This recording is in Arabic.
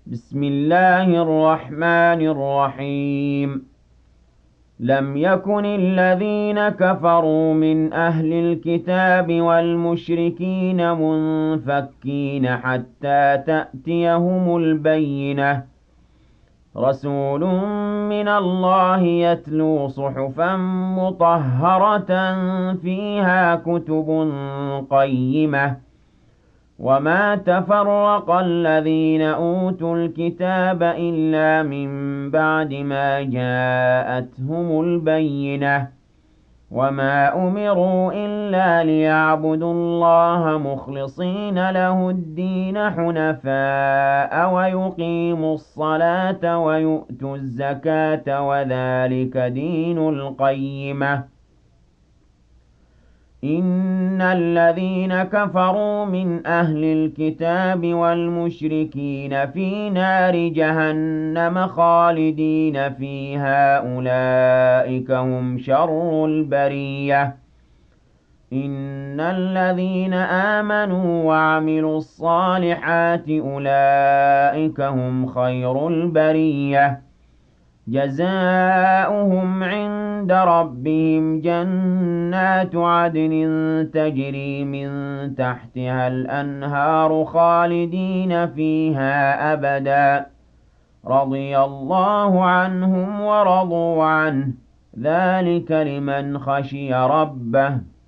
بسم الله الرحمن الرحيم. لم يكن الذين كفروا من أهل الكتاب والمشركين منفكين حتى تأتيهم البينة. رسول من الله يتلو صحفا مطهرة فيها كتب قيمة. وما تفرق الذين أوتوا الكتاب إلا من بعد ما جاءتهم البينة. وما أمروا إلا ليعبدوا الله مخلصين له الدين حنفاء ويقيموا الصلاة ويؤتوا الزكاة وذلك دين القيمة. إن الذين كفروا من أهل الكتاب والمشركين في نار جهنم خالدين فيها أولئك هم شر البرية. إن الذين آمنوا وعملوا الصالحات أولئك هم خير البرية. جزاؤهم عند ربهم جنات عدن تجري من تحتها الأنهار خالدين فيها أبدا. رضي الله عنهم ورضوا عنه. ذلك لمن خشي ربه.